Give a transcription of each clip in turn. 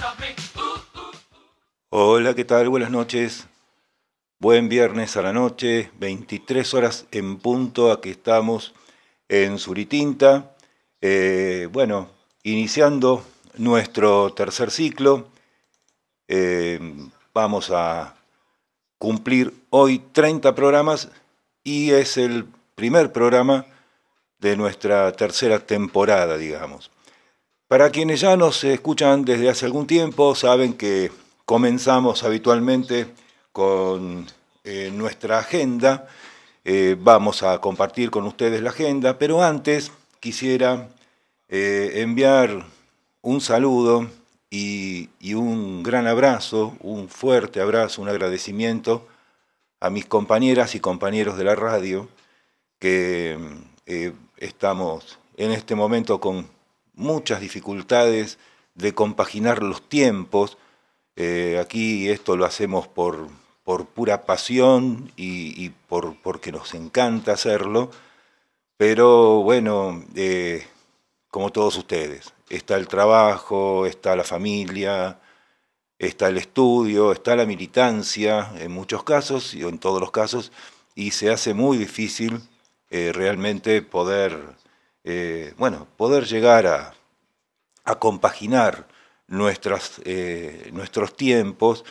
Hola, ¿qué tal? Buenas noches. Buen viernes a la noche, 23 horas en punto, aquí estamos en Suritinta. Bueno, iniciando nuestro tercer ciclo, eh, vamos a cumplir hoy 30 programas y es el primer programa de nuestra tercera temporada, digamos. Para quienes ya nos escuchan desde hace algún tiempo, saben que comenzamos habitualmente con nuestra agenda. Vamos a compartir con ustedes la agenda, pero antes quisiera enviar un saludo y un gran abrazo, un fuerte abrazo, un agradecimiento a mis compañeras y compañeros de la radio que estamos en este momento con muchas dificultades de compaginar los tiempos. Aquí esto lo hacemos por pura pasión y porque nos encanta hacerlo, pero bueno, como todos ustedes, está el trabajo, está la familia, está el estudio, está la militancia, en muchos casos y en todos los casos, y se hace muy difícil realmente poder, poder llegar a compaginar nuestros tiempos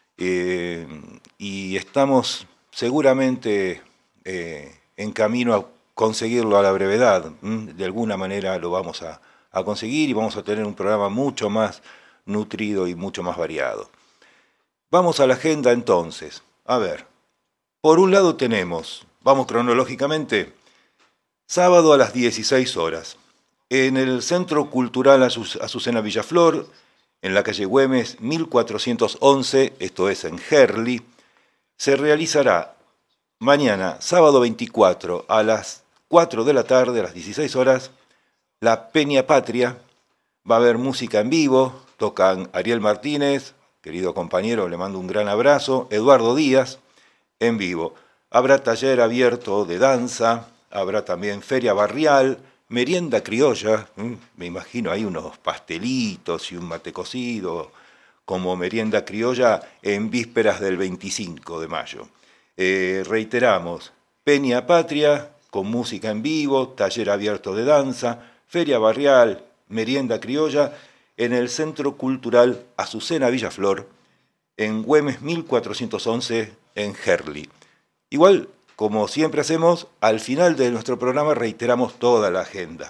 y estamos seguramente en camino a conseguirlo a la brevedad. De alguna manera lo vamos a conseguir y vamos a tener un programa mucho más nutrido y mucho más variado. Vamos a la agenda entonces. A ver, por un lado tenemos, vamos cronológicamente, sábado a las 16 horas, en el Centro Cultural Azucena Villaflor, en la calle Güemes 1411, esto es en Gerli, se realizará mañana, sábado 24, a las 4 de la tarde, a las 16 horas, la Peña Patria. Va a haber música en vivo, tocan Ariel Martínez, querido compañero, le mando un gran abrazo, Eduardo Díaz, en vivo. Habrá taller abierto de danza, habrá también feria barrial, merienda criolla, me imagino hay unos pastelitos y un mate cocido como merienda criolla en vísperas del 25 de mayo. Reiteramos, Peña Patria con música en vivo, taller abierto de danza, feria barrial, merienda criolla en el Centro Cultural Azucena Villaflor, en Güemes 1411 en Gerli. Igual, como siempre hacemos, al final de nuestro programa reiteramos toda la agenda,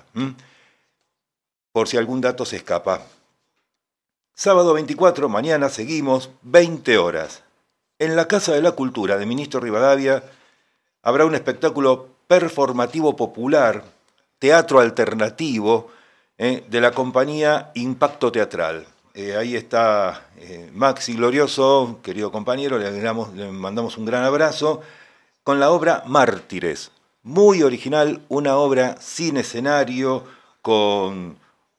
por si algún dato se escapa. Sábado 24, mañana seguimos, 20 horas. En la Casa de la Cultura de Ministro Rivadavia habrá un espectáculo performativo popular, teatro alternativo, de la compañía Impacto Teatral. Ahí está Maxi Glorioso, querido compañero, le mandamos un gran abrazo, con la obra Mártires, muy original, una obra sin escenario, con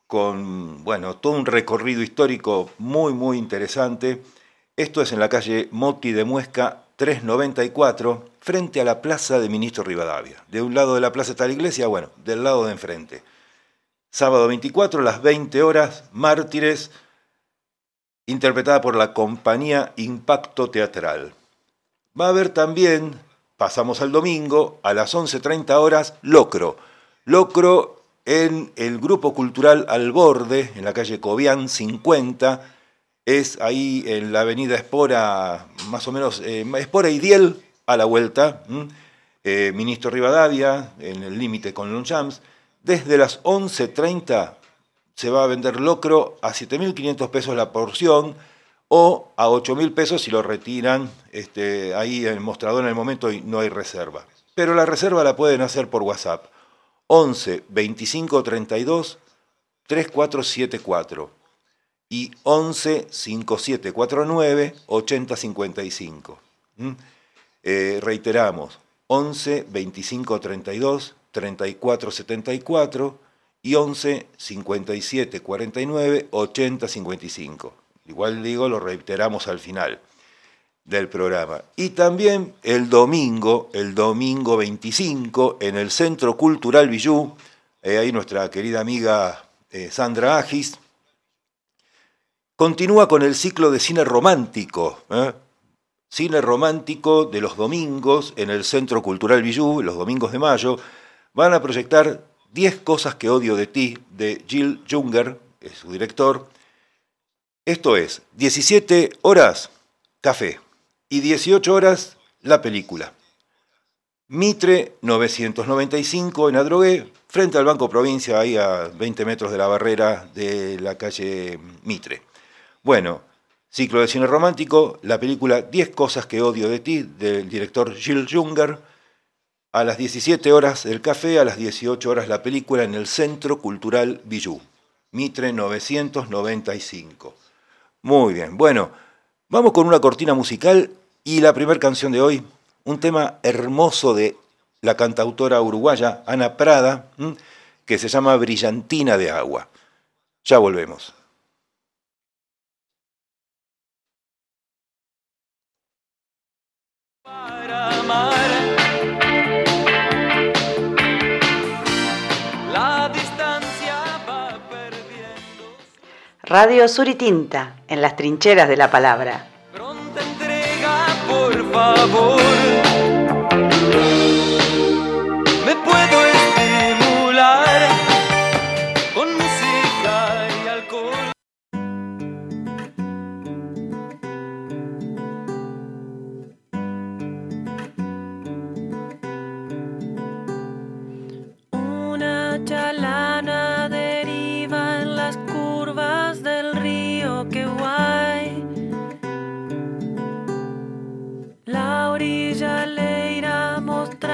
todo un recorrido histórico muy, muy interesante. Esto es en la calle Moti de Muesca 394, frente a la Plaza de Ministro Rivadavia. De un lado de la plaza está la iglesia, bueno, del lado de enfrente. Sábado 24, las 20 horas, Mártires, interpretada por la compañía Impacto Teatral. Va a haber también, pasamos al domingo, a las 11:30 horas, Locro. Locro en el Grupo Cultural Al Borde, en la calle Cobián 50, es ahí en la avenida Espora, más o menos, Espora y Diel, a la vuelta, Ministro Rivadavia, en el límite con Longchamps. Desde las 11:30 se va a vender locro a 7.500 pesos la porción o a 8.000 pesos si lo retiran ahí en el mostrador en el momento y no hay reserva. Pero la reserva la pueden hacer por WhatsApp. 11 25 32 3474 y 11 5749 8055. Reiteramos, 11 25 32 34 74 y 11 57 49 80 55. Igual digo, lo reiteramos al final del programa. Y también el domingo 25, en el Centro Cultural Villú, ahí nuestra querida amiga Sandra Agis, Continúa con el ciclo de cine romántico, cine romántico de los domingos en el Centro Cultural Bijou, los domingos de mayo. Van a proyectar 10 cosas que odio de ti, de Jill Junger, es su director. Esto es, 17 horas, café, y 18 horas, la película. Mitre 995 en Adrogué, frente al Banco Provincia, ahí a 20 metros de la barrera de la calle Mitre. Bueno, ciclo de cine romántico, la película 10 cosas que odio de ti, del director Jill Junger, a las 17 horas el café, a las 18 horas la película en el Centro Cultural Bijou, Mitre 995. Muy bien, bueno, vamos con una cortina musical y la primera canción de hoy, un tema hermoso de la cantautora uruguaya Ana Prada, que se llama Brillantina de Agua. Ya volvemos. Para amar, la distancia va perdiendo. Radio Sur y Tinta, en las trincheras de la palabra. Pronta entrega, por favor. Me puedo estimular con música y alcohol. Una chalana deriva en las curvas del río Queguay. La orilla le irá mostrando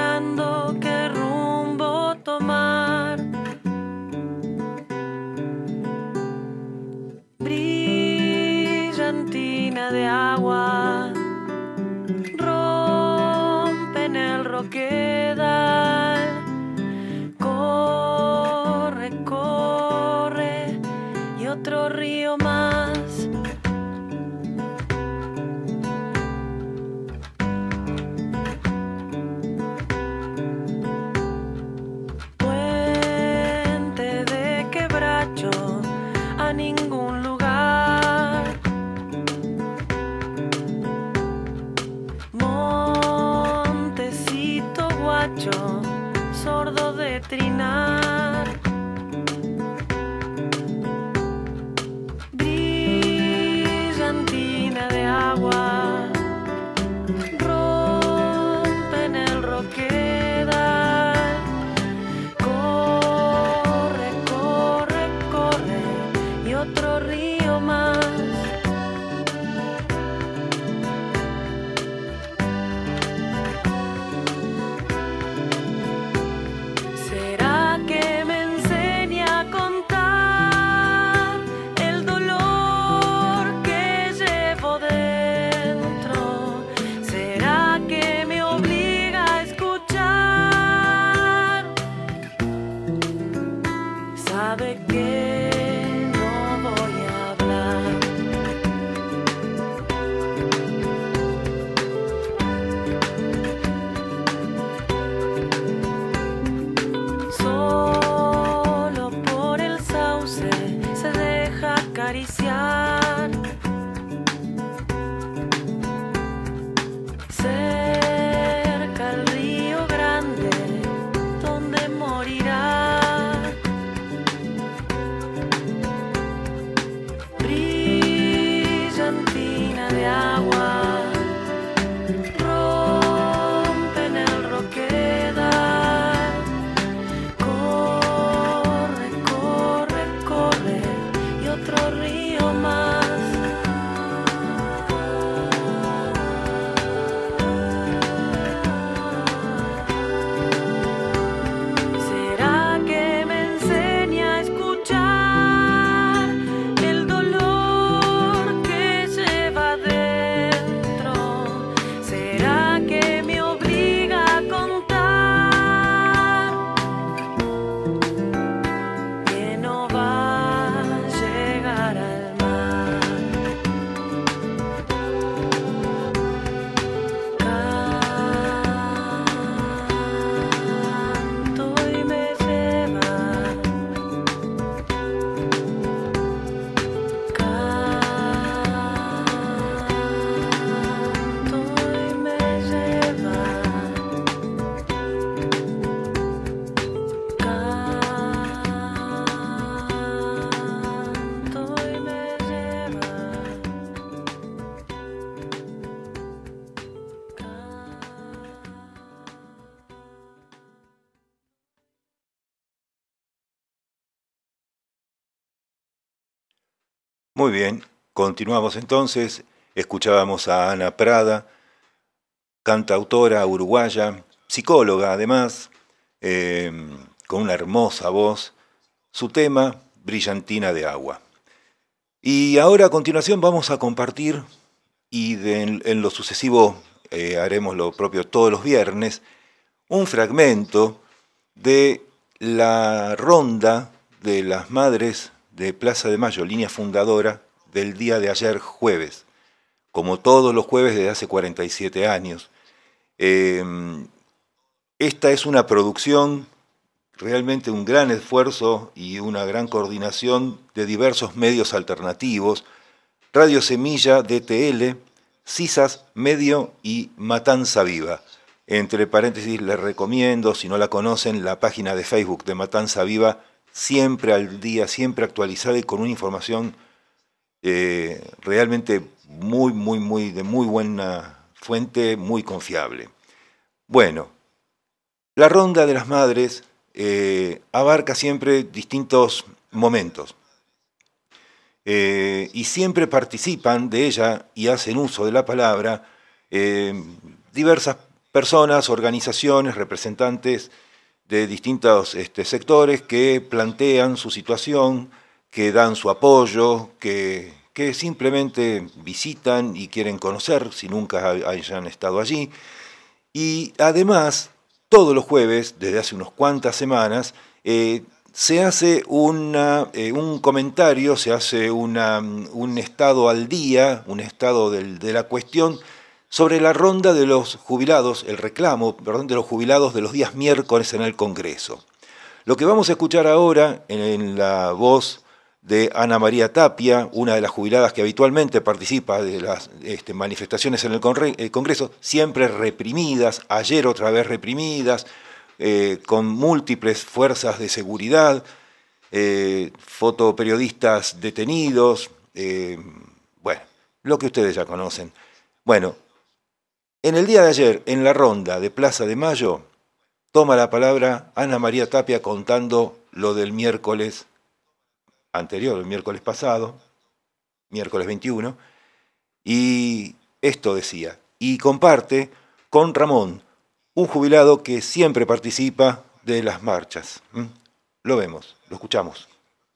Muy bien, continuamos entonces. Escuchábamos a Ana Prada, cantautora uruguaya, psicóloga además, con una hermosa voz. Su tema, Brillantina de Agua. Y ahora a continuación vamos a compartir, y en lo sucesivo haremos lo propio todos los viernes, un fragmento de la ronda de las madres de Plaza de Mayo, línea fundadora del día de ayer jueves, como todos los jueves desde hace 47 años. Esta es una producción, realmente un gran esfuerzo y una gran coordinación de diversos medios alternativos, Radio Semilla, DTL, CISAS Medio y Matanza Viva. Entre paréntesis, les recomiendo, si no la conocen, la página de Facebook de Matanza Viva, siempre al día, siempre actualizada y con una información realmente de muy buena fuente, muy confiable. Bueno, la Ronda de las Madres abarca siempre distintos momentos y siempre participan de ella y hacen uso de la palabra diversas personas, organizaciones, representantes de distintos sectores que plantean su situación, que dan su apoyo, que simplemente visitan y quieren conocer si nunca hayan estado allí. Y además, todos los jueves, desde hace unas cuantas semanas, se hace un comentario, se hace un estado al día, un estado de la cuestión sobre la ronda de los jubilados, el reclamo, de los jubilados de los días miércoles en el Congreso. Lo que vamos a escuchar ahora en la voz de Ana María Tapia, una de las jubiladas que habitualmente participa de las manifestaciones en el Congreso, siempre reprimidas, ayer otra vez reprimidas, con múltiples fuerzas de seguridad, fotoperiodistas detenidos, lo que ustedes ya conocen. Bueno, en el día de ayer, en la ronda de Plaza de Mayo, toma la palabra Ana María Tapia contando lo del miércoles anterior, el miércoles pasado, miércoles 21, y esto decía, y comparte con Ramón, un jubilado que siempre participa de las marchas. Lo vemos, lo escuchamos.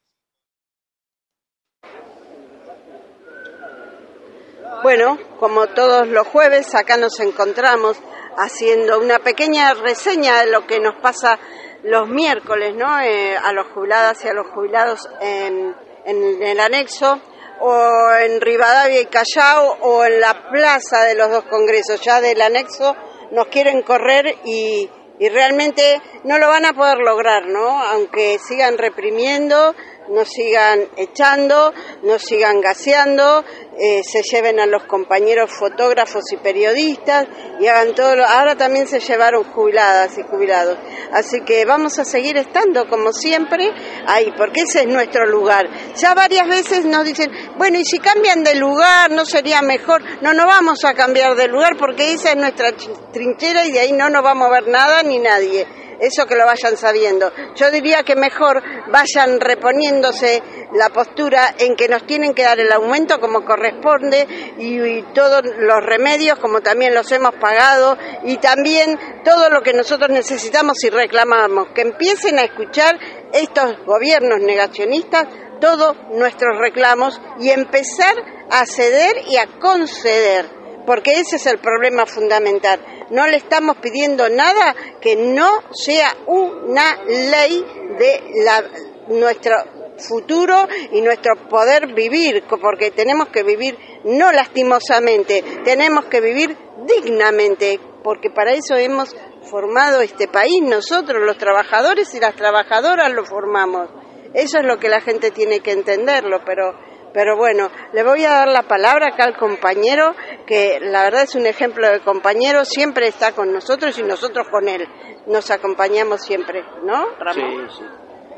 Bueno, como todos los jueves, acá nos encontramos haciendo una pequeña reseña de lo que nos pasa los miércoles, ¿no? A los jubiladas y a los jubilados en el anexo, o en Rivadavia y Callao, o en la plaza de los dos congresos. Ya del anexo nos quieren correr y realmente no lo van a poder lograr, ¿no? Aunque sigan reprimiendo, nos sigan echando, nos sigan gaseando, se lleven a los compañeros fotógrafos y periodistas y hagan todo. Ahora también se llevaron jubiladas y jubilados. Así que vamos a seguir estando como siempre ahí, porque ese es nuestro lugar. Ya varias veces nos dicen, bueno, y si cambian de lugar, ¿no sería mejor? No vamos a cambiar de lugar porque esa es nuestra trinchera y de ahí no nos va a mover nada ni nadie. Eso que lo vayan sabiendo. Yo diría que mejor vayan reponiéndose la postura en que nos tienen que dar el aumento como corresponde y todos los remedios como también los hemos pagado y también todo lo que nosotros necesitamos y reclamamos. Que empiecen a escuchar estos gobiernos negacionistas todos nuestros reclamos y empezar a ceder y a conceder, porque ese es el problema fundamental. No le estamos pidiendo nada que no sea una ley de nuestro futuro y nuestro poder vivir, porque tenemos que vivir no lastimosamente, tenemos que vivir dignamente, porque para eso hemos formado este país, nosotros los trabajadores y las trabajadoras lo formamos. Eso es lo que la gente tiene que entenderlo, pero bueno, le voy a dar la palabra acá al compañero, que la verdad es un ejemplo de compañero, siempre está con nosotros y nosotros con él. Nos acompañamos siempre, ¿no, Ramón? Sí.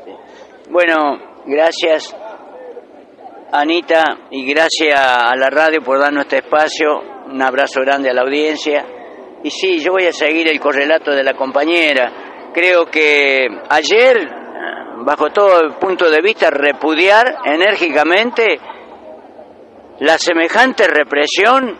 Bueno, gracias, Anita, y gracias a la radio por darnos este espacio. Un abrazo grande a la audiencia. Y sí, yo voy a seguir el correlato de la compañera. Creo que ayer, bajo todo punto de vista, repudiar enérgicamente la semejante represión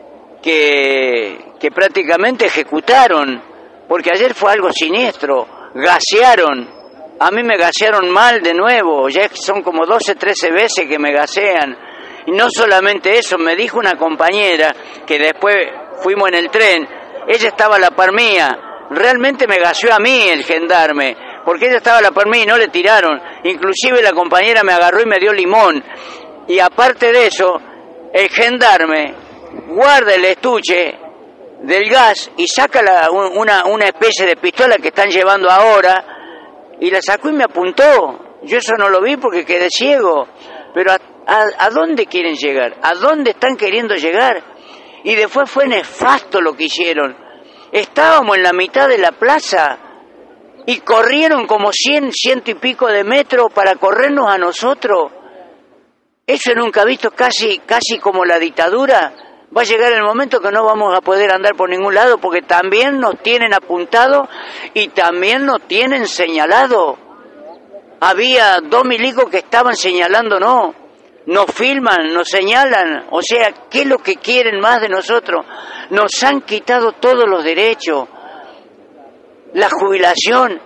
que prácticamente ejecutaron, porque ayer fue algo siniestro, gasearon, a mí me gasearon mal de nuevo, ya son como 12, 13 veces que me gasean, y no solamente eso, me dijo una compañera, que después fuimos en el tren, ella estaba a la par mía, realmente me gaseó a mí el gendarme, porque ella estaba a la par mía y no le tiraron, inclusive la compañera me agarró y me dio limón, y aparte de eso, el gendarme guarda el estuche del gas y saca una especie de pistola que están llevando ahora y la sacó y me apuntó. Yo eso no lo vi porque quedé ciego. Pero ¿a dónde quieren llegar? ¿A dónde están queriendo llegar? Y después fue nefasto lo que hicieron. Estábamos en la mitad de la plaza y corrieron como 100 y pico de metros para corrernos a nosotros. Eso nunca visto, casi como la dictadura. Va a llegar el momento que no vamos a poder andar por ningún lado porque también nos tienen apuntado y también nos tienen señalado. Había 2 milicos que estaban señalándonos, nos filman, nos señalan, o sea, ¿qué es lo que quieren más de nosotros? Nos han quitado todos los derechos. La jubilación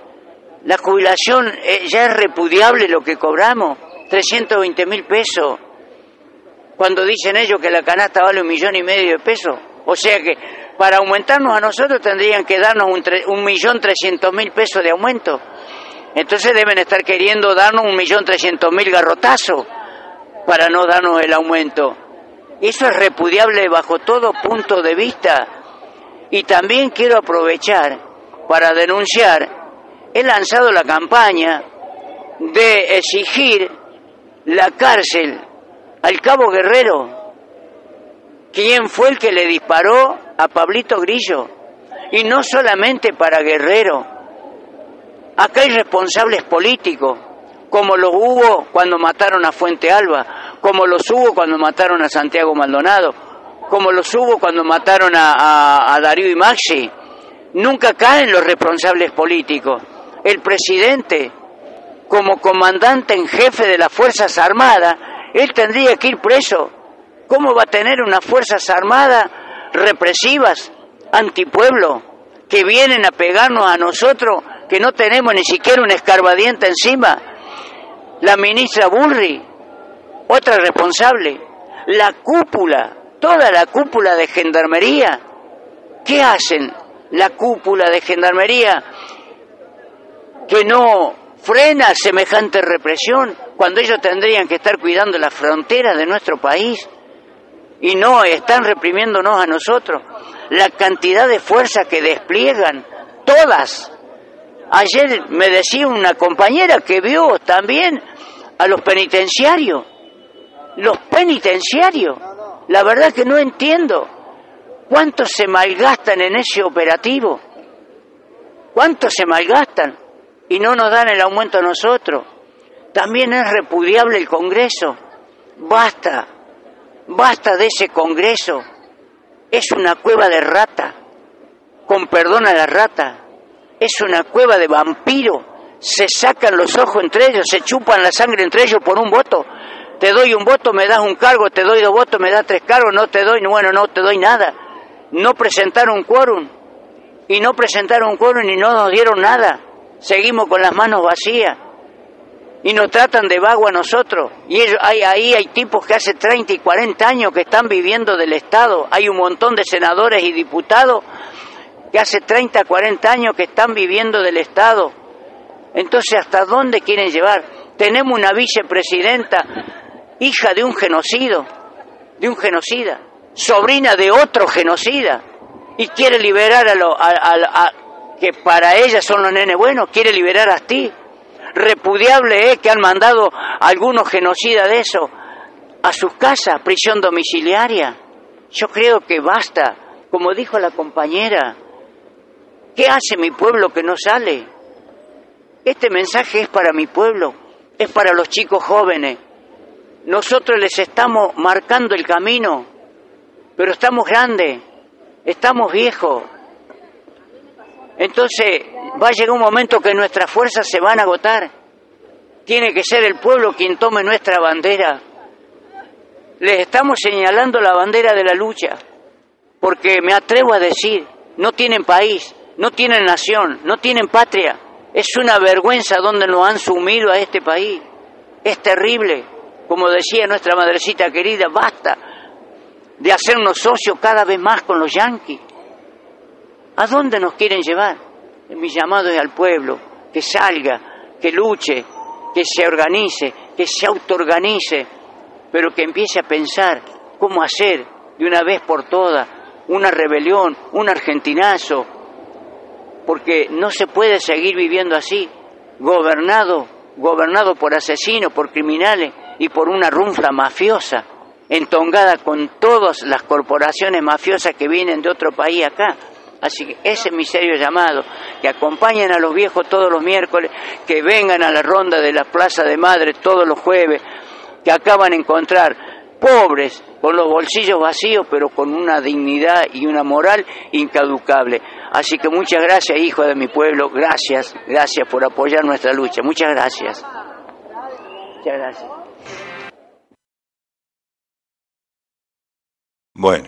ya es repudiable lo que cobramos, 320.000 pesos. Cuando dicen ellos que la canasta vale 1,5 millones de pesos. O sea que para aumentarnos a nosotros tendrían que darnos 1.300.000 pesos de aumento. Entonces deben estar queriendo darnos 1.300.000 garrotazos para no darnos el aumento. Eso es repudiable bajo todo punto de vista. Y también quiero aprovechar para denunciar, he lanzado la campaña de exigir la cárcel al Cabo Guerrero. ¿Quién fue el que le disparó a Pablito Grillo? Y no solamente para Guerrero. Acá hay responsables políticos, como los hubo cuando mataron a Fuente Alba, como los hubo cuando mataron a Santiago Maldonado, como los hubo cuando mataron a Darío y Maxi. Nunca caen los responsables políticos. El presidente, como comandante en jefe de las Fuerzas Armadas, él tendría que ir preso. ¿Cómo va a tener unas Fuerzas Armadas represivas, antipueblo, que vienen a pegarnos a nosotros, que no tenemos ni siquiera un escarbadiente encima? La ministra Burri, otra responsable. La cúpula, toda la cúpula de Gendarmería. ¿Qué hacen la cúpula de Gendarmería que no frena semejante represión cuando ellos tendrían que estar cuidando las fronteras de nuestro país y no están reprimiéndonos a nosotros? La cantidad de fuerzas que despliegan, todas. Ayer me decía una compañera que vio también a los penitenciarios. Los penitenciarios. La verdad que no entiendo cuánto se malgastan en ese operativo. ¿Cuánto se malgastan? Y no nos dan el aumento a nosotros. También es repudiable el Congreso. Basta de ese Congreso. Es una cueva de rata, con perdón a la rata. Es una cueva de vampiros. Se sacan los ojos entre ellos, se chupan la sangre entre ellos por un voto. Te doy un voto, me das un cargo, te doy 2 votos, me das 3 cargos, no te doy nada. No presentaron quórum. Y no presentaron quórum y no nos dieron nada. Seguimos con las manos vacías y nos tratan de vago a nosotros. Y ellos, hay tipos que hace 30 y 40 años que están viviendo del Estado. Hay un montón de senadores y diputados que hace 30, 40 años que están viviendo del Estado. Entonces, ¿hasta dónde quieren llevar? Tenemos una vicepresidenta, hija de un genocida, sobrina de otro genocida, y quiere liberar que para ella son los nenes buenos, quiere liberar a ti. Repudiable es que han mandado a algunos genocidas de eso a sus casas, prisión domiciliaria. Yo creo que basta, como dijo la compañera. ¿Qué hace mi pueblo que no sale? Este mensaje es para mi pueblo, es para los chicos jóvenes. Nosotros les estamos marcando el camino, pero estamos grandes, estamos viejos. Entonces va a llegar un momento que nuestras fuerzas se van a agotar. Tiene que ser el pueblo quien tome nuestra bandera. Les estamos señalando la bandera de la lucha, porque me atrevo a decir, no tienen país, no tienen nación, no tienen patria. Es una vergüenza donde nos han sumido a este país. Es terrible. Como decía nuestra madrecita querida, basta de hacernos socios cada vez más con los yanquis. ¿A dónde nos quieren llevar? Mi llamado es al pueblo, que salga, que luche, que se organice, que se autoorganice, pero que empiece a pensar cómo hacer de una vez por todas una rebelión, un argentinazo, porque no se puede seguir viviendo así, gobernado por asesinos, por criminales y por una runfla mafiosa, entongada con todas las corporaciones mafiosas que vienen de otro país acá. Así que ese es mi serio llamado, que acompañen a los viejos todos los miércoles, que vengan a la ronda de la Plaza de Madres todos los jueves, que acá van a encontrar pobres, con los bolsillos vacíos, pero con una dignidad y una moral incaducable. Así que muchas gracias, hijos de mi pueblo, gracias por apoyar nuestra lucha. Muchas gracias. Muchas gracias. Bueno,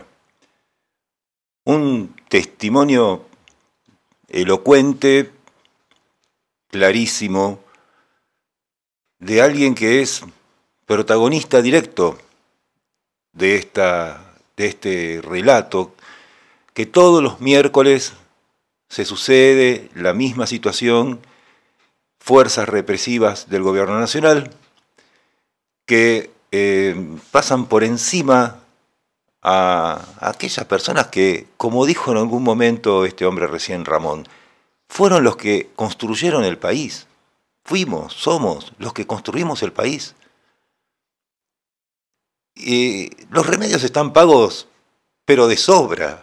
un testimonio elocuente, clarísimo, de alguien que es protagonista directo de este relato, que todos los miércoles se sucede la misma situación, fuerzas represivas del gobierno nacional que pasan por encima a aquellas personas que, como dijo en algún momento este hombre recién, Ramón, fueron los que construyeron el país. Somos los que construimos el país. Y los remedios están pagos, pero de sobra.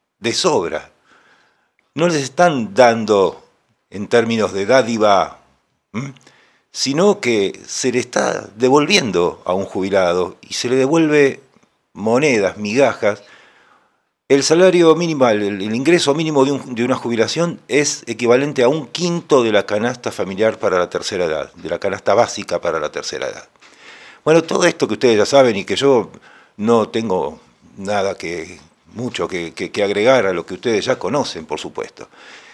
No les están dando en términos de dádiva, sino que se le está devolviendo a un jubilado y se le devuelve monedas, migajas. El salario mínimo, el ingreso mínimo de una jubilación es equivalente a 1/5 de la canasta familiar para la tercera edad, de la canasta básica para la tercera edad. Bueno, todo esto que ustedes ya saben y que yo no tengo nada mucho que agregar a lo que ustedes ya conocen, por supuesto.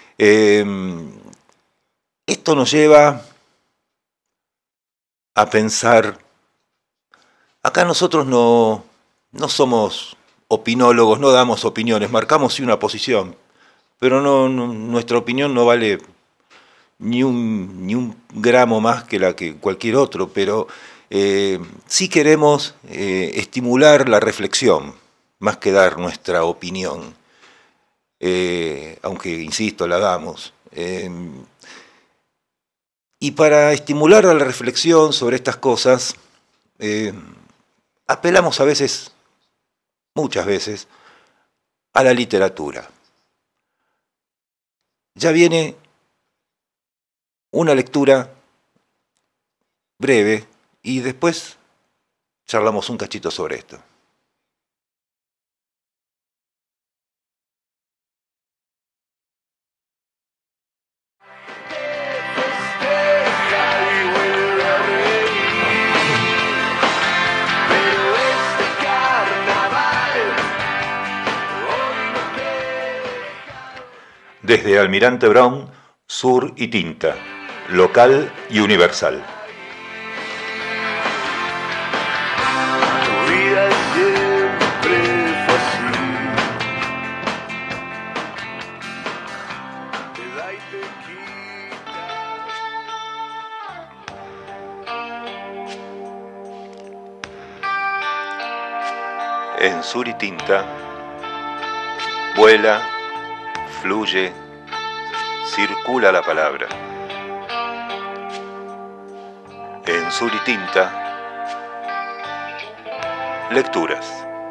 Esto nos lleva a pensar, acá nosotros no somos opinólogos, no damos opiniones, marcamos sí una posición, pero nuestra opinión no vale ni un gramo más que la que cualquier otro, pero sí queremos estimular la reflexión, más que dar nuestra opinión, aunque, insisto, la damos. Y para estimular a la reflexión sobre estas cosas, apelamos muchas veces, a la literatura. Ya viene una lectura breve y después charlamos un cachito sobre esto. Desde Almirante Brown, Sur y Tinta, local y universal. Tu vida siempre fue así. Te da y te quita. En Sur y Tinta, vuela, fluye, circula la palabra. En Sur y Tinta, lecturas.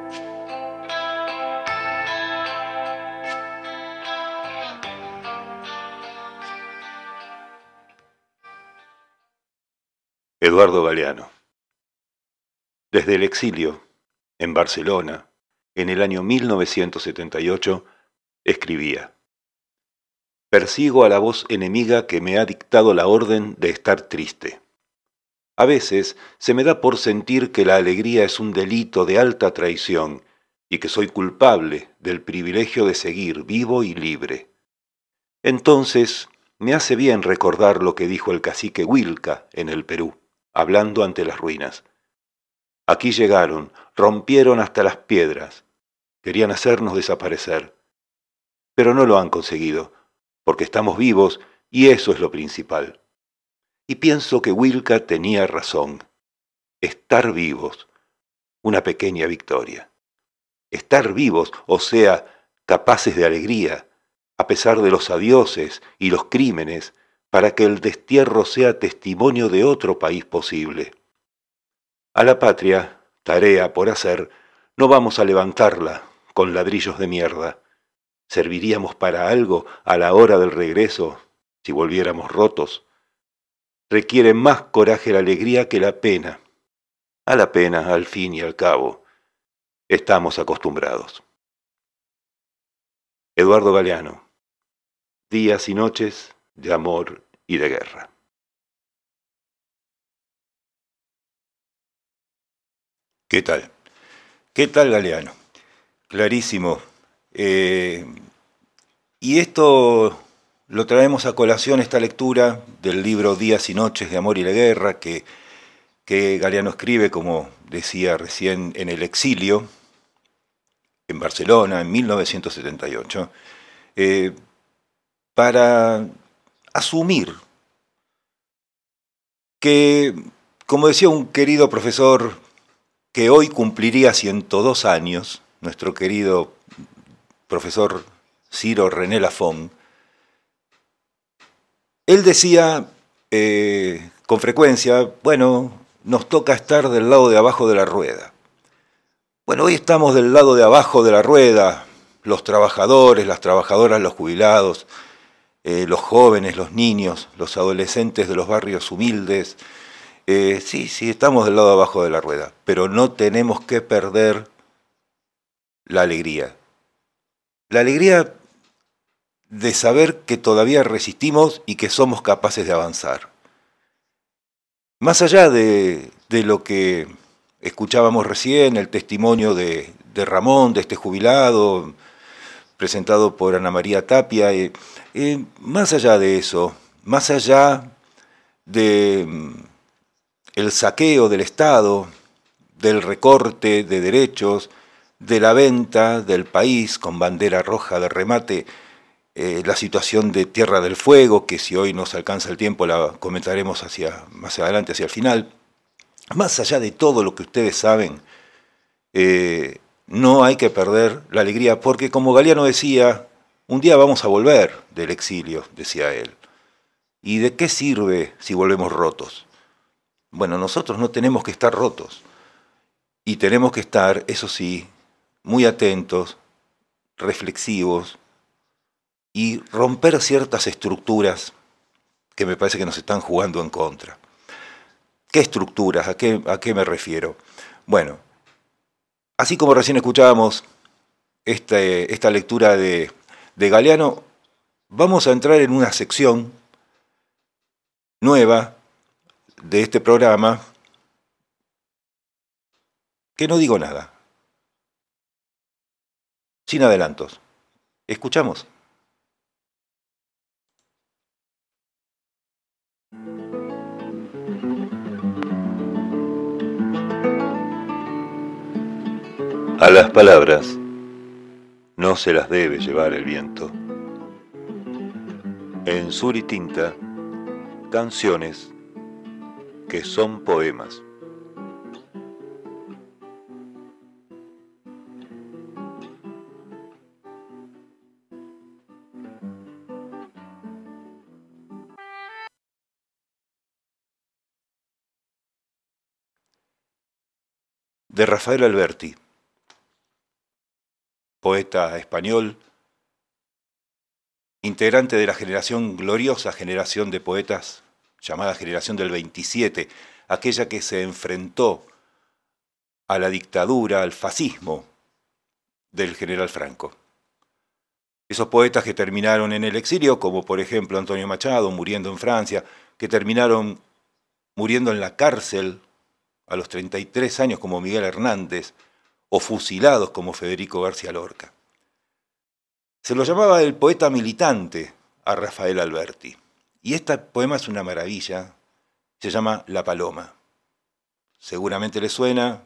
Eduardo Galeano. Desde el exilio, en Barcelona, en el año 1978, escribía: persigo a la voz enemiga que me ha dictado la orden de estar triste. A veces se me da por sentir que la alegría es un delito de alta traición y que soy culpable del privilegio de seguir vivo y libre. Entonces me hace bien recordar lo que dijo el cacique Huilca en el Perú, hablando ante las ruinas. Aquí llegaron, rompieron hasta las piedras, querían hacernos desaparecer, pero no lo han conseguido, porque estamos vivos y eso es lo principal. Y pienso que Huilca tenía razón. Estar vivos, una pequeña victoria. Estar vivos, o sea, capaces de alegría, a pesar de los adioses y los crímenes, para que el destierro sea testimonio de otro país posible. A la patria, tarea por hacer, no vamos a levantarla con ladrillos de mierda. ¿Serviríamos para algo a la hora del regreso si volviéramos rotos? Requiere más coraje la alegría que la pena. A la pena, al fin y al cabo, estamos acostumbrados. Eduardo Galeano, Días y noches de amor y de guerra. ¿Qué tal? ¿Qué tal, Galeano? Clarísimo. Y esto lo traemos a colación, esta lectura del libro Días y noches de amor y de guerra, que Galeano escribe, como decía recién, en el exilio, en Barcelona, en 1978, para asumir que, como decía un querido profesor que hoy cumpliría 102 años, nuestro querido profesor Ciro René Lafon, él decía con frecuencia, bueno, nos toca estar del lado de abajo de la rueda. Bueno, hoy estamos del lado de abajo de la rueda, los trabajadores, las trabajadoras, los jubilados, los jóvenes, los niños, los adolescentes de los barrios humildes. Sí, estamos del lado de abajo de la rueda, pero no tenemos que perder la alegría. La alegría de saber que todavía resistimos y que somos capaces de avanzar. Más allá de lo que escuchábamos recién, el testimonio de Ramón, de este jubilado, presentado por Ana María Tapia, más allá de eso, más allá de el saqueo del Estado, del recorte de derechos, de la venta del país con bandera roja de remate, la situación de Tierra del Fuego, que si hoy nos alcanza el tiempo la comentaremos más adelante, hacia el final. Más allá de todo lo que ustedes saben, no hay que perder la alegría, porque como Galeano decía, un día vamos a volver del exilio, decía él. ¿Y de qué sirve si volvemos rotos? Bueno, nosotros no tenemos que estar rotos. Y tenemos que estar, eso sí, muy atentos, reflexivos, y romper ciertas estructuras que me parece que nos están jugando en contra. ¿Qué estructuras? ¿A qué me refiero? Bueno, así como recién escuchábamos esta lectura de Galeano, vamos a entrar en una sección nueva de este programa que no digo nada, sin adelantos. ¿Escuchamos? A las palabras no se las debe llevar el viento. En Sur y Tinta, canciones que son poemas. De Rafael Alberti, poeta español, integrante de la gloriosa generación de poetas llamada generación del 27, aquella que se enfrentó a la dictadura, al fascismo del general Franco. Esos poetas que terminaron en el exilio, como por ejemplo Antonio Machado, muriendo en Francia, que terminaron muriendo en la cárcel a los 33 años como Miguel Hernández, o fusilados como Federico García Lorca. Se lo llamaba el poeta militante a Rafael Alberti, y este poema es una maravilla, se llama La Paloma. Seguramente le suena.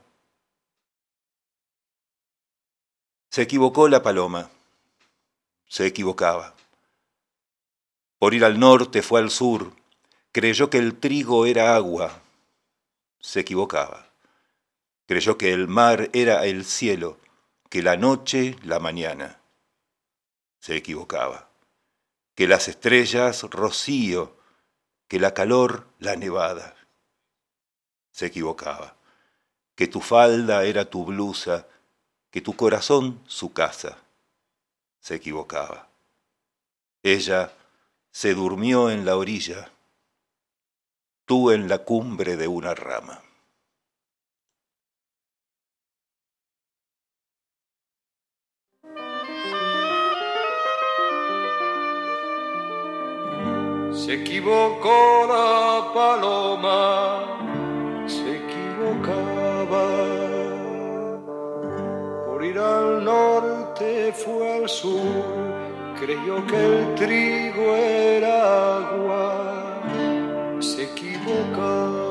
Se equivocó la paloma, se equivocaba. Por ir al norte fue al sur, creyó que el trigo era agua, se equivocaba. Creyó que el mar era el cielo, que la noche la mañana, se equivocaba. Que las estrellas rocío, que la calor la nevada, se equivocaba. Que tu falda era tu blusa, que tu corazón su casa, se equivocaba. Ella se durmió en la orilla, tú en la cumbre de una rama. Se equivocó la paloma, se equivocaba. Por ir al norte fue al sur, creyó que el trigo era agua, se equivocaba.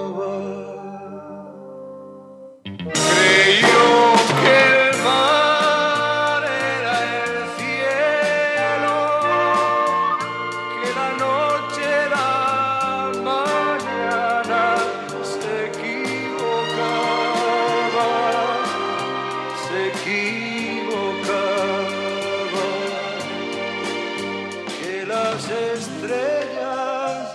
Creyó que el mar era el cielo, que la noche era mañana, se equivocaba, se equivocaba. Que las estrellas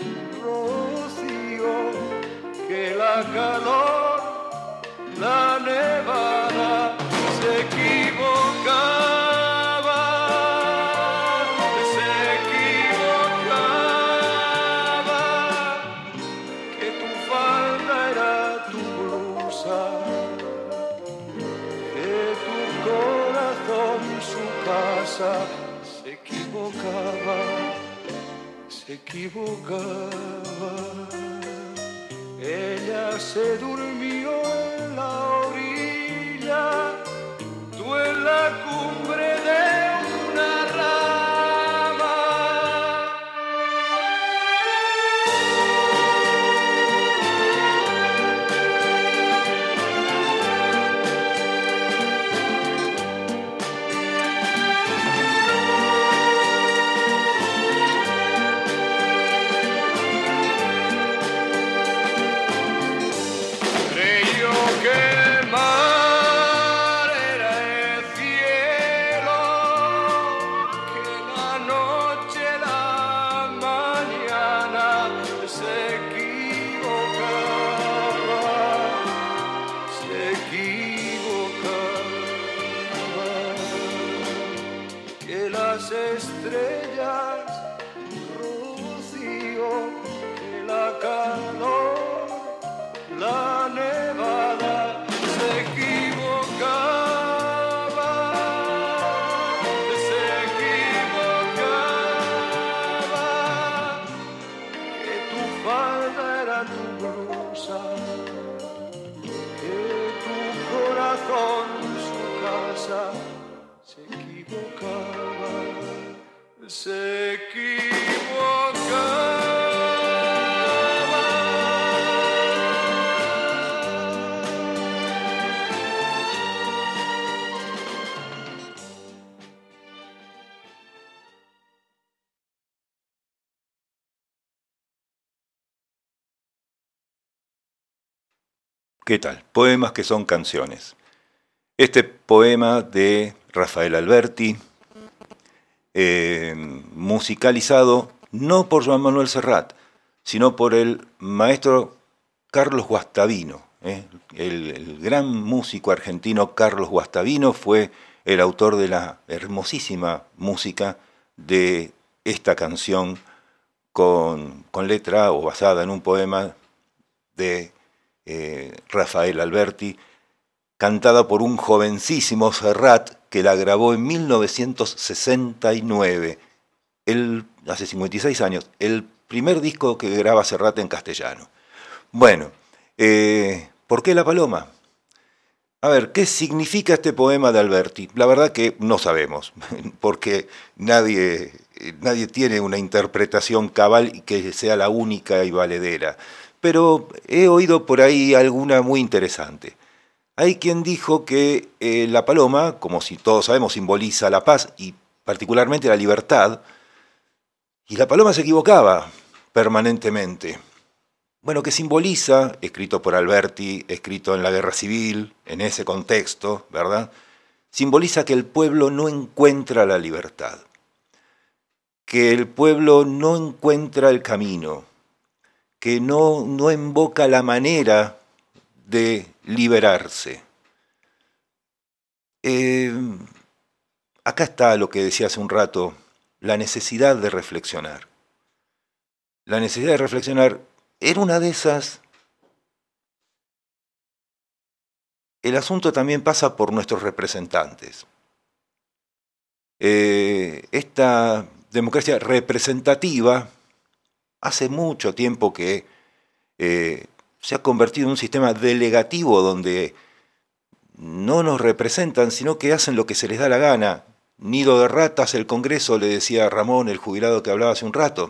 rocío, que la calor, la nevada, se equivocaba, se equivocaba. Que tu falda era tu blusa, que tu corazón su casa, se equivocaba, se equivocaba. Ella se durmió en la orilla, tú en la cumbre de una rama. Creyó que el mar era el cielo, que la noche la mañana, se equivocaba, se equivocaba. Que las estrellas rocío, que la calor, la nevada, se equivocaba, se equivocaba. Que tu falda era tu blusa, que tu corazón su casa, se equivocaba, se equivocaba. ¿Qué tal? Poemas que son canciones. Este poema de Rafael Alberti, musicalizado no por Joan Manuel Serrat, sino por el maestro Carlos Guastavino. El gran músico argentino Carlos Guastavino fue el autor de la hermosísima música de esta canción con letra o basada en un poema de Rafael Alberti, cantada por un jovencísimo Serrat que la grabó en 1969, hace 56 años, el primer disco que graba Serrat en castellano. Bueno, ¿por qué La Paloma? A ver, ¿qué significa este poema de Alberti? La verdad que no sabemos, porque nadie tiene una interpretación cabal y que sea la única y valedera. Pero he oído por ahí alguna muy interesante. Hay quien dijo que la paloma, como si todos sabemos, simboliza la paz y particularmente la libertad, y la paloma se equivocaba permanentemente. Bueno, que simboliza, escrito por Alberti, escrito en la Guerra Civil, en ese contexto, ¿verdad? Simboliza que el pueblo no encuentra la libertad, que el pueblo no encuentra el camino, que no invoca la manera de liberarse. Acá está lo que decía hace un rato, la necesidad de reflexionar. La necesidad de reflexionar era una de esas. El asunto también pasa por nuestros representantes. Esta democracia representativa hace mucho tiempo que se ha convertido en un sistema delegativo donde no nos representan, sino que hacen lo que se les da la gana. Nido de ratas el Congreso, le decía Ramón, el jubilado que hablaba hace un rato.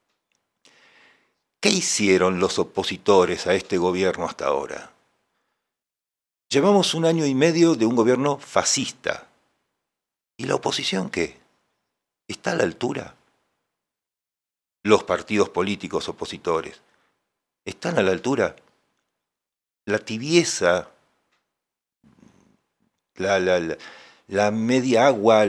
¿Qué hicieron los opositores a este gobierno hasta ahora? Llevamos 1 año y medio de un gobierno fascista. ¿Y la oposición qué? ¿Está a la altura? Los partidos políticos opositores, ¿están a la altura? La tibieza, la media agua,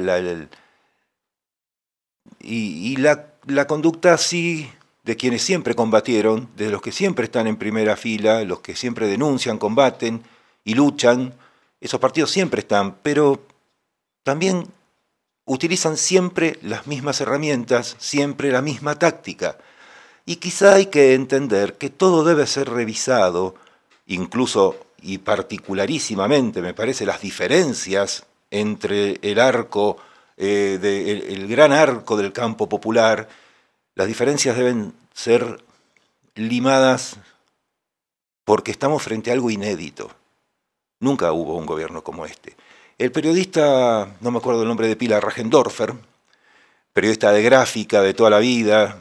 y la conducta así de quienes siempre combatieron, de los que siempre están en primera fila, los que siempre denuncian, combaten y luchan, esos partidos siempre están, pero también utilizan siempre las mismas herramientas, siempre la misma táctica. Y quizá hay que entender que todo debe ser revisado, incluso y particularísimamente, me parece, las diferencias entre el arco, el gran arco del campo popular. Las diferencias deben ser limadas porque estamos frente a algo inédito. Nunca hubo un gobierno como este. El periodista, no me acuerdo el nombre de pila, Rajendorfer, periodista de gráfica de toda la vida,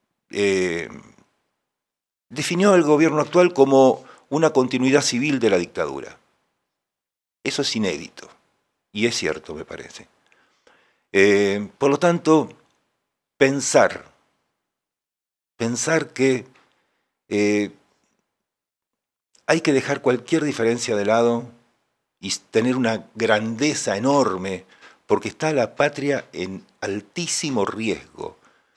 definió el gobierno actual como una continuidad civil de la dictadura. Eso es inédito, y es cierto, me parece. Por lo tanto, pensar que hay que dejar cualquier diferencia de lado y tener una grandeza enorme, porque está la patria en altísimo riesgo,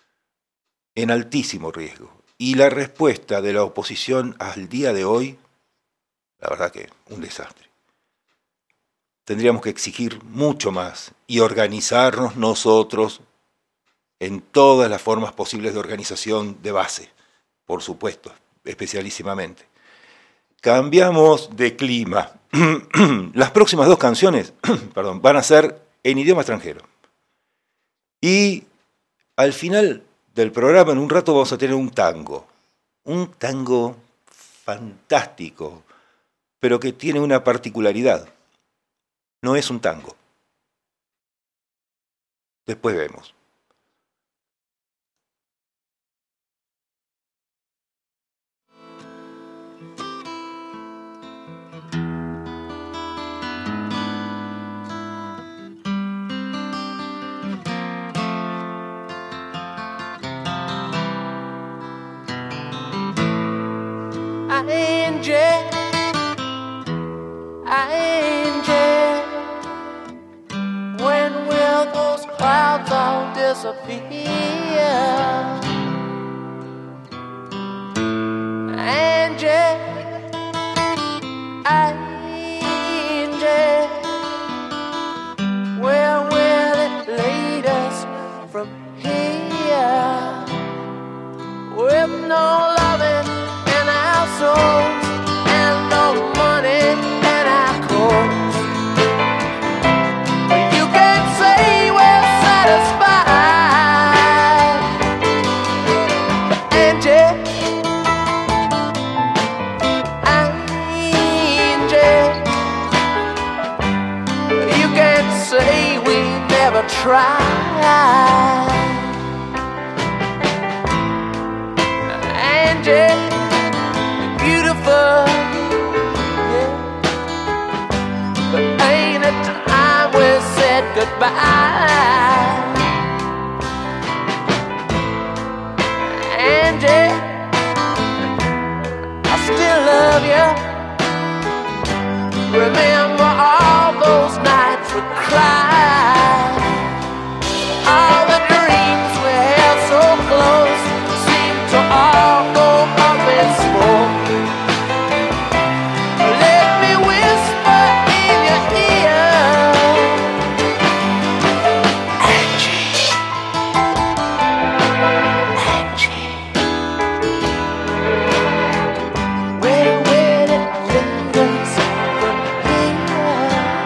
Y la respuesta de la oposición al día de hoy, la verdad que un desastre. Tendríamos que exigir mucho más y organizarnos nosotros en todas las formas posibles de organización de base, por supuesto, especialísimamente. Cambiamos de clima. Las próximas 2 canciones van a ser en idioma extranjero. Y al final del programa, en un rato, vamos a tener un tango fantástico, pero que tiene una particularidad. No es un tango. Después vemos. Angel, when will those clouds all disappear? Angel, angel, where will it lead us from here? With no loving in our souls and no money in our clothes, you can't say we're satisfied. say we never tried. Angie, beautiful, yeah. But ain't it time we said goodbye? Angie, I still love you. Remember all those nights we cried. All the dreams we held so close seem to all go up in smoke. Let me whisper in your ear, Angie, Angie. Where it lingers from here.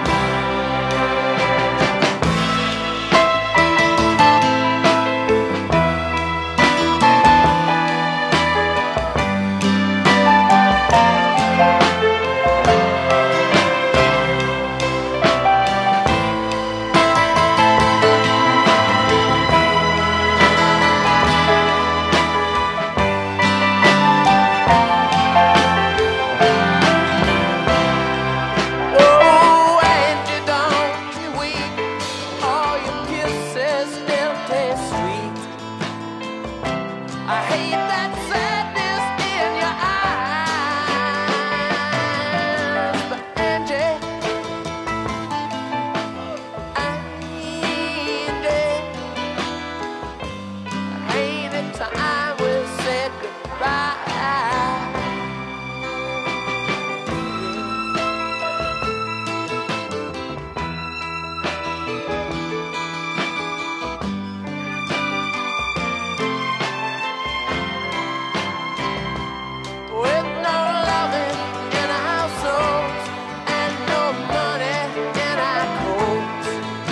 Oh, Angie, don't you weep. All your kisses still taste sweet. I hate that sadness in your eyes. But Angie, ain't it time we said goodbye? With no loving in our souls and no money in our coats,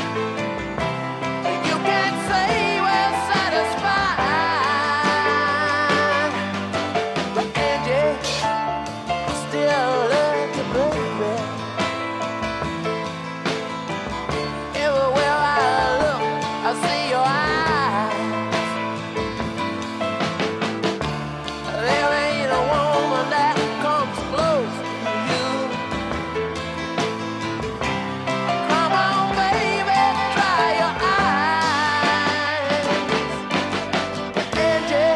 you can't say we're satisfied. But Angie, I still love you, baby. Everywhere I look, I see your eyes. There ain't a woman that comes close to you. Come on, baby, dry your eyes. Angie,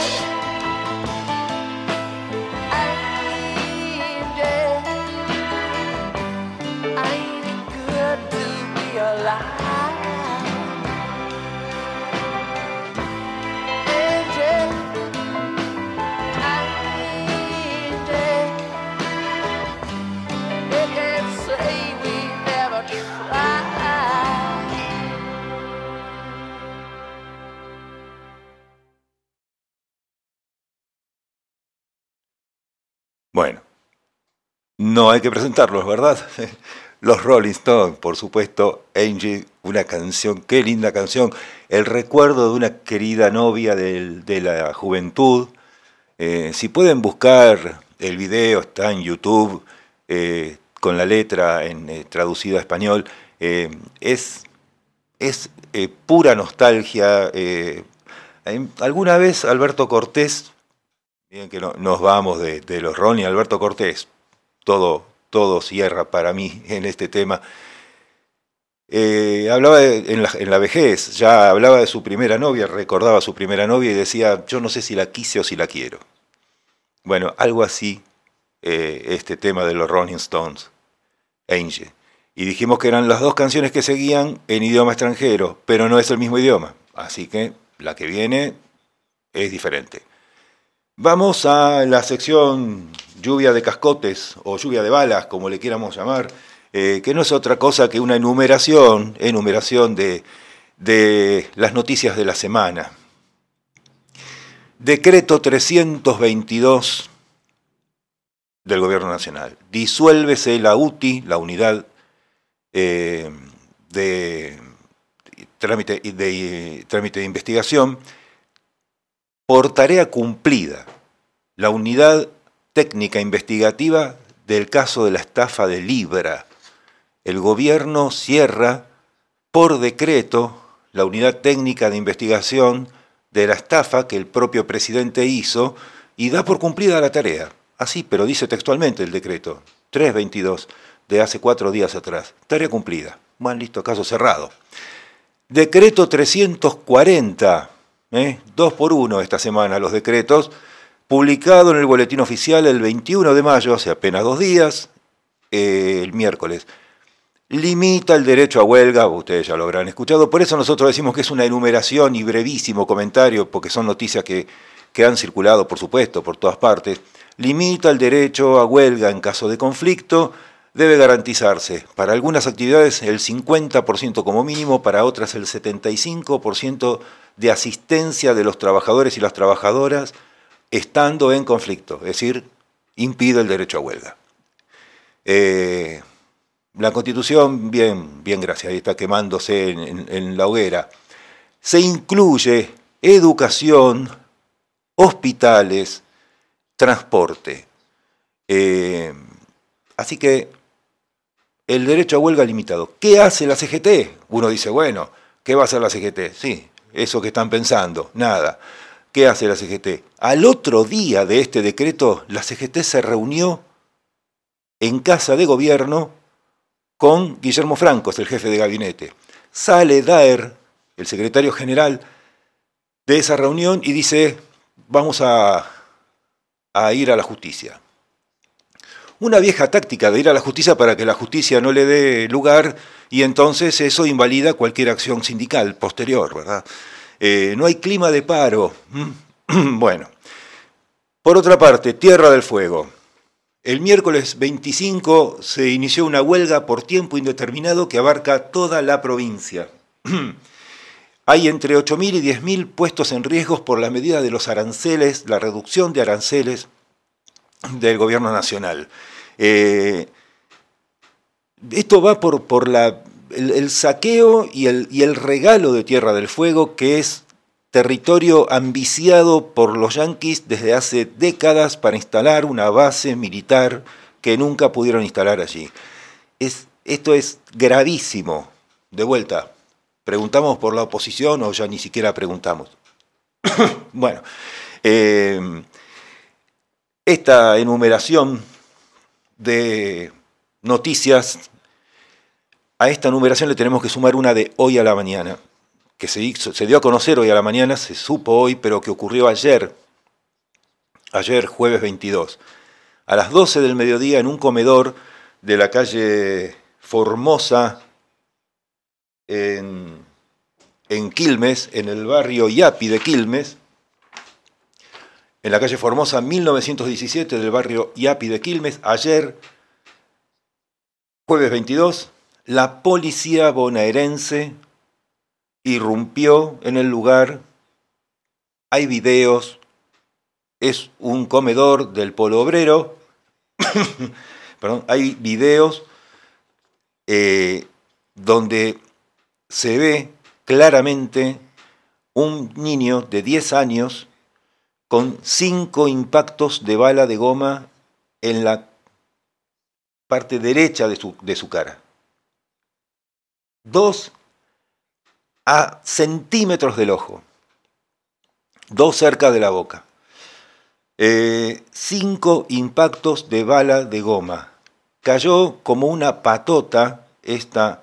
ain't it good to be alive? Angie, they can't say we never tried. Bueno, no hay que presentarlos, ¿verdad? Los Rolling Stones, por supuesto. Angie, una canción, qué linda canción. El recuerdo de una querida novia de la juventud. Si pueden buscar el video, está en YouTube, con la letra traducida a español. Es pura nostalgia. Alguna vez Alberto Cortés, bien que nos vamos de los Rolling, Alberto Cortés, todo cierra para mí en este tema. Hablaba en la vejez, ya hablaba de su primera novia, recordaba a su primera novia y decía, yo no sé si la quise o si la quiero. Bueno, algo así, este tema de los Rolling Stones, Angie. Y dijimos que eran las dos canciones que seguían en idioma extranjero, pero no es el mismo idioma, así que la que viene es diferente. Vamos a la sección lluvia de cascotes o lluvia de balas, como le quieramos llamar, que no es otra cosa que una enumeración de las noticias de la semana. Decreto 322 del Gobierno Nacional. Disuélvese la UTI, la Unidad de Trámite de Investigación, por tarea cumplida, la Unidad Técnica Investigativa del caso de la estafa de Libra. El gobierno cierra por decreto la unidad técnica de investigación de la estafa que el propio presidente hizo y da por cumplida la tarea. Así, pero dice textualmente el decreto, 322, de hace 4 días atrás. Tarea cumplida. Bueno, listo, caso cerrado. Decreto 340, 2 por 1 esta semana los decretos, publicado en el Boletín Oficial el 21 de mayo, hace apenas 2 días, el miércoles. Limita el derecho a huelga, ustedes ya lo habrán escuchado, por eso nosotros decimos que es una enumeración y brevísimo comentario, porque son noticias que han circulado, por supuesto, por todas partes. Limita el derecho a huelga en caso de conflicto, debe garantizarse para algunas actividades el 50% como mínimo, para otras el 75% de asistencia de los trabajadores y las trabajadoras estando en conflicto, es decir, impide el derecho a huelga. La Constitución, bien, gracias, ahí está quemándose en la hoguera. Se incluye educación, hospitales, transporte. Así que el derecho a huelga limitado. ¿Qué hace la CGT? Uno dice, bueno, ¿qué va a hacer la CGT? Sí, eso que están pensando, nada. ¿Qué hace la CGT? Al otro día de este decreto, la CGT se reunió en Casa de Gobierno con Guillermo Francos, el jefe de gabinete. Sale Daer, el secretario general, de esa reunión y dice, vamos a ir a la justicia. Una vieja táctica de ir a la justicia para que la justicia no le dé lugar y entonces eso invalida cualquier acción sindical posterior, ¿verdad? No hay clima de paro. Bueno, por otra parte, Tierra del Fuego. El miércoles 25 se inició una huelga por tiempo indeterminado que abarca toda la provincia. Hay entre 8.000 y 10.000 puestos en riesgo por la medida de los aranceles, la reducción de aranceles del gobierno nacional. Esto va por el saqueo y el regalo de Tierra del Fuego, que es territorio ambiciado por los yanquis desde hace décadas para instalar una base militar que nunca pudieron instalar allí. Esto es gravísimo. De vuelta, ¿preguntamos por la oposición o ya ni siquiera preguntamos? Bueno, esta enumeración de noticias, a esta enumeración le tenemos que sumar una de hoy a la mañana, que se dio a conocer hoy a la mañana, se supo hoy, pero que ocurrió ayer jueves 22, a las 12 del mediodía en un comedor de la calle Formosa, en Quilmes, en el barrio Iapi de Quilmes, en la calle Formosa 1917 del barrio Iapi de Quilmes, ayer, jueves 22, la policía bonaerense irrumpió en el lugar. Hay videos, es un comedor del Polo Obrero, perdón, hay videos donde se ve claramente un niño de 10 años con 5 impactos de bala de goma en la parte derecha de su cara. 2 a centímetros del ojo, 2 cerca de la boca. 5 impactos de bala de goma. Cayó como una patota esta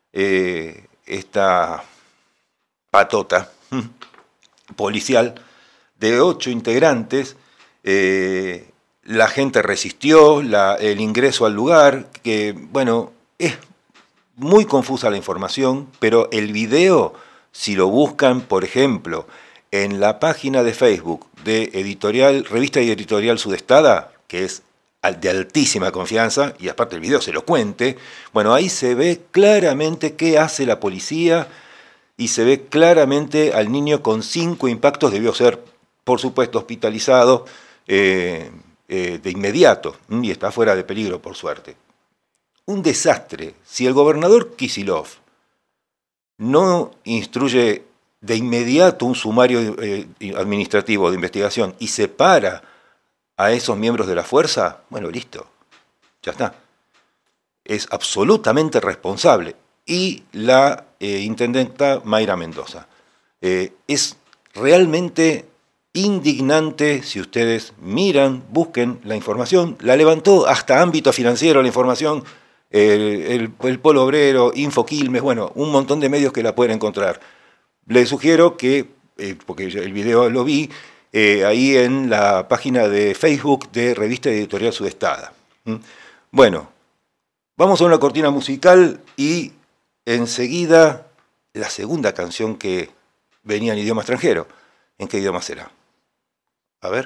patota policial de 8 integrantes. La gente resistió el ingreso al lugar, que bueno, es muy confusa la información, pero el video, si lo buscan, por ejemplo, en la página de Facebook de Revista y Editorial Sudestada, que es de altísima confianza, y aparte el video se lo cuente, bueno, ahí se ve claramente qué hace la policía y se ve claramente al niño con 5 impactos, debió ser, por supuesto, hospitalizado de inmediato, y está fuera de peligro, por suerte. Un desastre. Si el gobernador Kicillof no instruye de inmediato un sumario administrativo de investigación y separa a esos miembros de la fuerza, bueno, listo, ya está. Es absolutamente responsable. Y la intendenta Mayra Mendoza. Es realmente indignante, si ustedes miran, busquen la información, la levantó hasta ámbito financiero la información, el Polo Obrero, Infoquilmes, bueno, un montón de medios que la pueden encontrar. Les sugiero que, porque el video lo vi, ahí en la página de Facebook de Revista Editorial Sudestada. Bueno, vamos a una cortina musical y enseguida la segunda canción que venía en idioma extranjero. ¿En qué idioma será? A ver.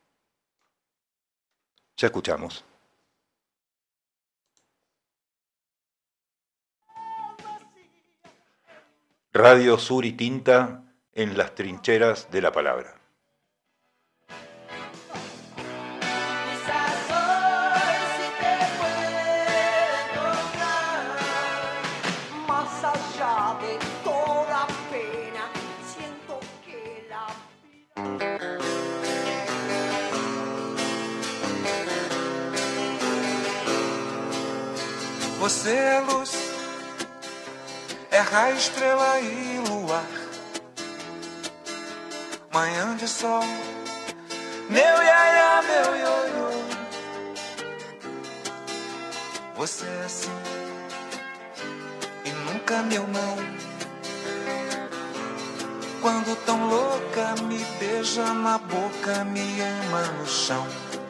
Ya escuchamos. Radio Sur y Tinta en las trincheras de la palabra. Você é luz, é raio, estrela e luar, manhã de sol, meu iaiá, meu ioiô. Você é assim e nunca meu não. Quando tão louca me beija na boca, me ama no chão.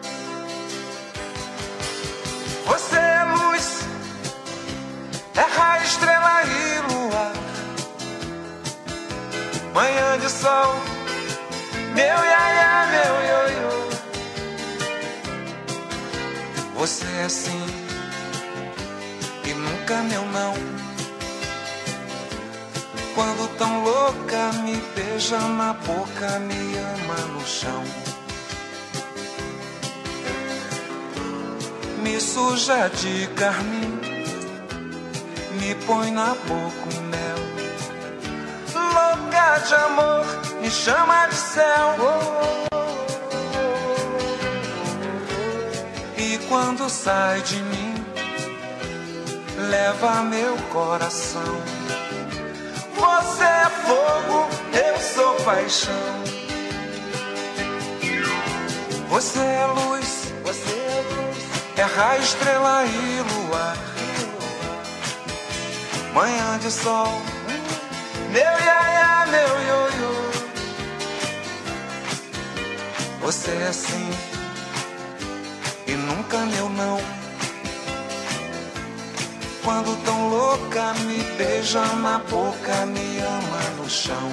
Você é luz, é raio, estrela e luar, manhã de sol, meu iaiá, meu ioiô. Você é assim e nunca meu não. Quando tão louca me beija na boca, me ama no chão. Me suja de carmim, me põe na boca um mel. Louca de amor, me chama de céu. E quando sai de mim, leva meu coração. Você é fogo, eu sou paixão. Você é luz, é raio, estrela e luar, manhã de sol, meu iaiá, meu ioiô. Você é assim e nunca meu não. Quando tão louca me beija na boca, me ama no chão.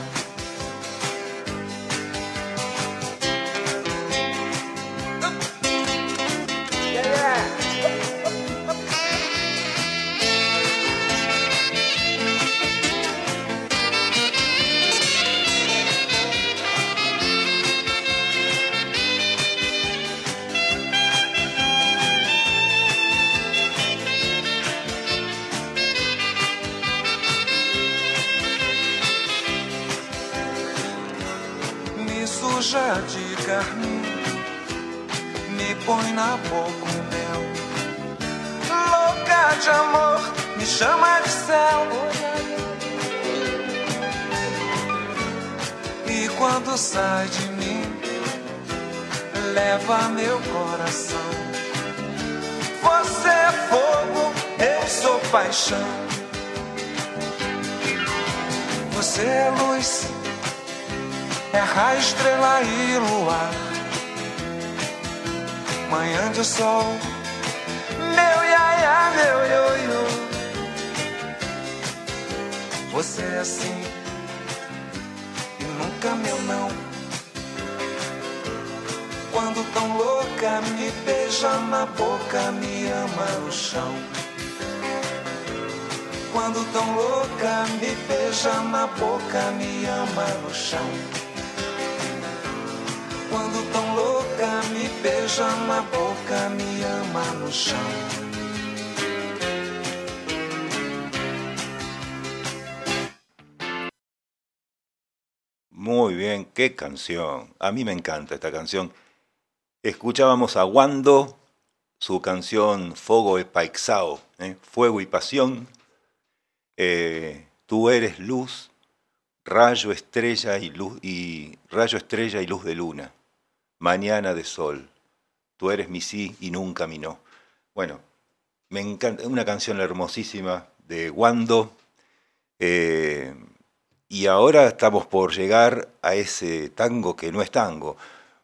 Suja de carmim, me põe na boca um mel. Louca de amor, me chama de céu. E quando sai de mim, leva meu coração. Você é fogo, eu sou paixão. Você é luz, é raio, estrela e luar, manhã de sol, meu iaiá, meu ioiô. Você é assim e nunca meu não. Quando tão louca me beija na boca, me ama no chão. Quando tão louca me beija na boca, me ama no chão. Quando tão louca me beija na boca, me ama no chão. Muy bien, qué canción. A mí me encanta esta canción. Escuchábamos a Wando, su canción Fogo e Paixão, Fuego y Pasión, tú eres luz, rayo, estrella y luz de luna, mañana de sol, tú eres mi sí y nunca mi no. Bueno, me encanta, una canción hermosísima de Wando, y ahora estamos por llegar a ese tango que no es tango.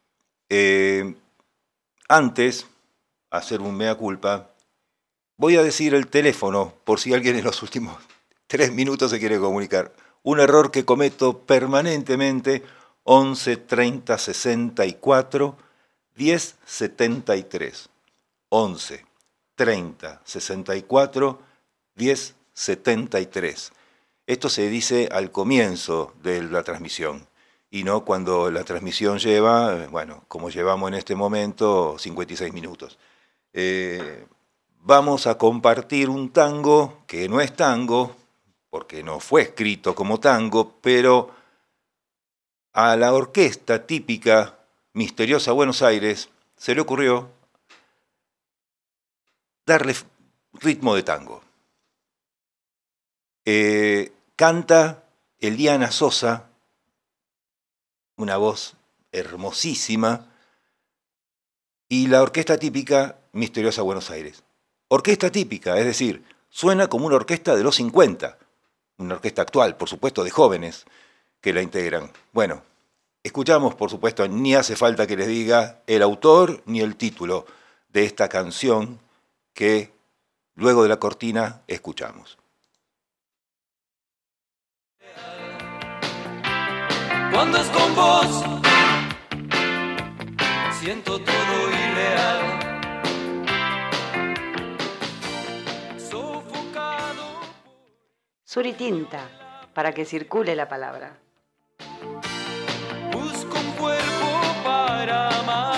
Antes, hacer un mea culpa, voy a decir el teléfono por si alguien en los últimos 3 minutos se quiere comunicar. Un error que cometo permanentemente, 11 30 64 10 73. 11 30 64 10 73. Esto se dice al comienzo de la transmisión y no cuando la transmisión lleva, bueno, como llevamos en este momento, 56 minutos. Vamos a compartir un tango que no es tango, porque no fue escrito como tango, pero a la orquesta típica Misteriosa Buenos Aires se le ocurrió darle ritmo de tango. Canta Eliana Sosa, una voz hermosísima, y la orquesta típica Misteriosa Buenos Aires. Orquesta típica, es decir, suena como una orquesta de los 50, una orquesta actual, por supuesto, de jóvenes que la integran. Bueno, escuchamos, por supuesto, ni hace falta que les diga el autor ni el título de esta canción que luego de la cortina escuchamos. Cuando es con vos, siento todo irreal. Sofocado. Suritinta, para que circule la palabra. Busco un cuerpo para amar.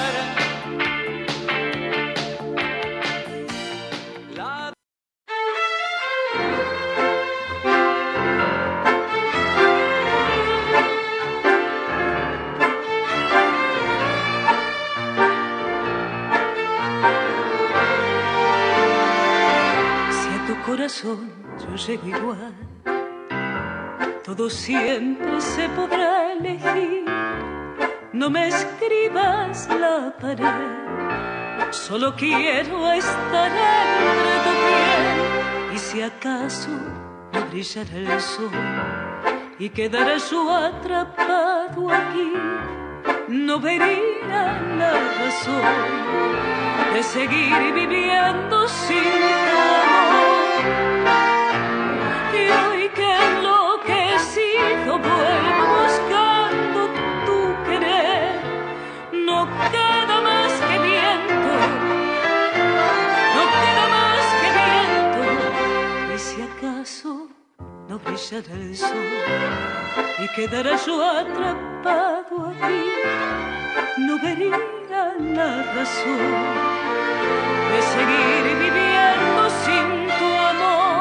Corazón, yo llego igual, todo siempre se podrá elegir. No me escribas la pared, solo quiero estar entre tu piel. Y si acaso no brillará el sol y quedaré yo atrapado aquí, no vería la razón de seguir viviendo sin tu amor. Y hoy que enloquecido vuelvo buscando tu querer, no queda más que viento, no queda más que viento. Y si acaso no brillará el sol y quedará yo atrapado aquí, no vería la razón de seguir viviendo sin tu amor.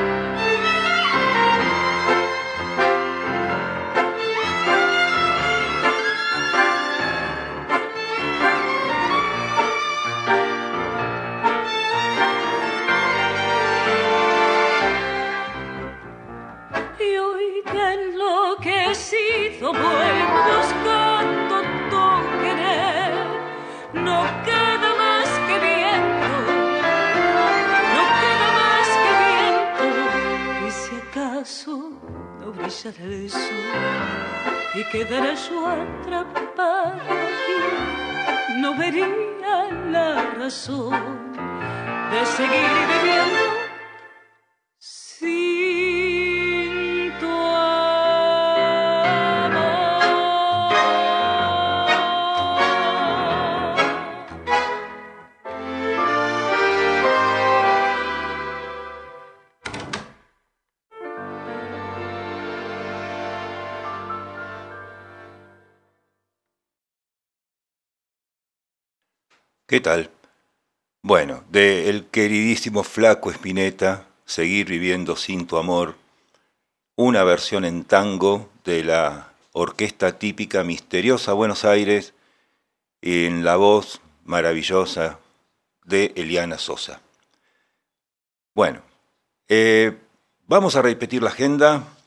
Y hoy que enloquecido vuelvo buscando tu querer, no queda más que viento, no queda más que viento. Y si acaso no brillará el sol y quedará yo atrapado aquí, no vería la razón de seguir viviendo sin tu amor. ¿Qué tal? Bueno, del queridísimo Flaco Spinetta, Seguir viviendo sin tu amor, una versión en tango de la orquesta típica Misteriosa Buenos Aires, en la voz maravillosa de Eliana Sosa. Bueno, vamos a repetir la agenda.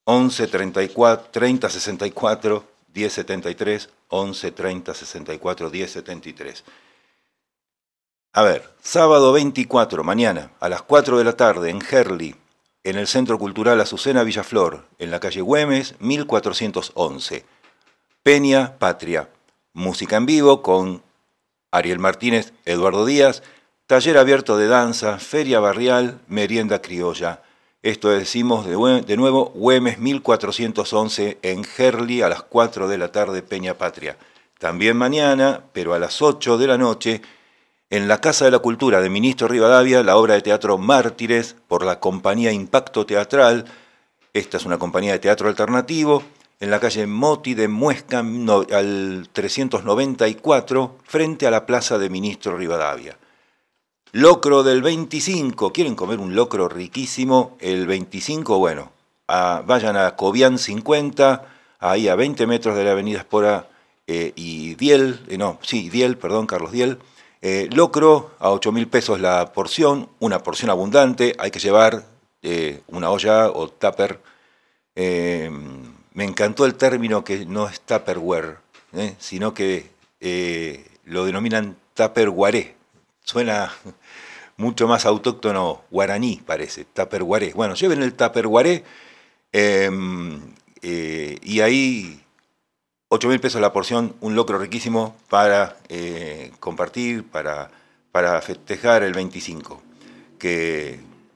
11 34 30 64 10 73, 11 30 64 10 73. A ver, sábado 24, mañana, a las 4 de la tarde, en Herli, en el Centro Cultural Azucena Villaflor, en la calle Güemes, 1411. Peña Patria. Música en vivo con Ariel Martínez, Eduardo Díaz, taller abierto de danza, feria barrial, merienda criolla. Esto decimos de nuevo, Güemes 1411 en Herli a las 4 de la tarde, Peña Patria. También mañana, pero a las 8 de la noche, en la Casa de la Cultura de Ministro Rivadavia, la obra de teatro Mártires por la compañía Impacto Teatral. Esta es una compañía de teatro alternativo, en la calle Moti de Muesca, al 394, frente a la Plaza de Ministro Rivadavia. Locro del 25, ¿quieren comer un locro riquísimo? El 25, bueno, vayan a Cobian 50, ahí a 20 metros de la avenida Espora y Diel, Carlos Diel. Locro a 8.000 pesos la porción, una porción abundante, hay que llevar una olla o tupper. Me encantó el término que no es tupperware, sino que lo denominan tupperware. Suena mucho más autóctono, guaraní parece, tupperware. Bueno, lleven el tupperware y ahí 8.000 pesos la porción, un locro riquísimo para compartir, para festejar el 25, que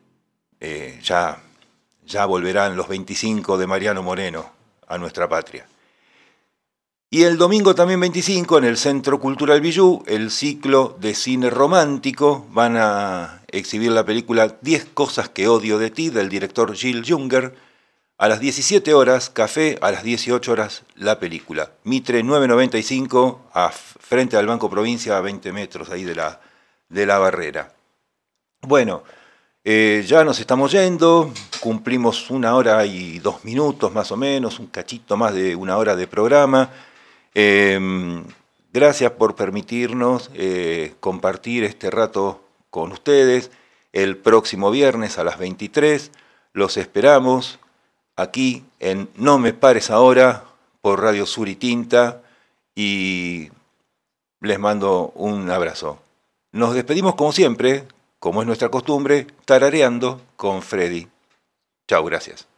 ya volverán los 25 de Mariano Moreno a nuestra patria. Y el domingo también 25, en el Centro Cultural Villú, el ciclo de cine romántico, van a exhibir la película 10 cosas que odio de ti, del director Gilles Junger. A las 17 horas, café, a las 18 horas, la película. Mitre 995, frente al Banco Provincia, a 20 metros ahí de la barrera. Bueno, ya nos estamos yendo, cumplimos 1 hora y 2 minutos más o menos, un cachito más de 1 hora de programa. Gracias por permitirnos compartir este rato con ustedes. El próximo viernes a las 23 los esperamos aquí en No Me Pares Ahora por Radio Sur y Tinta y les mando un abrazo. Nos despedimos como siempre, como es nuestra costumbre, tarareando con Freddy. Chau, gracias.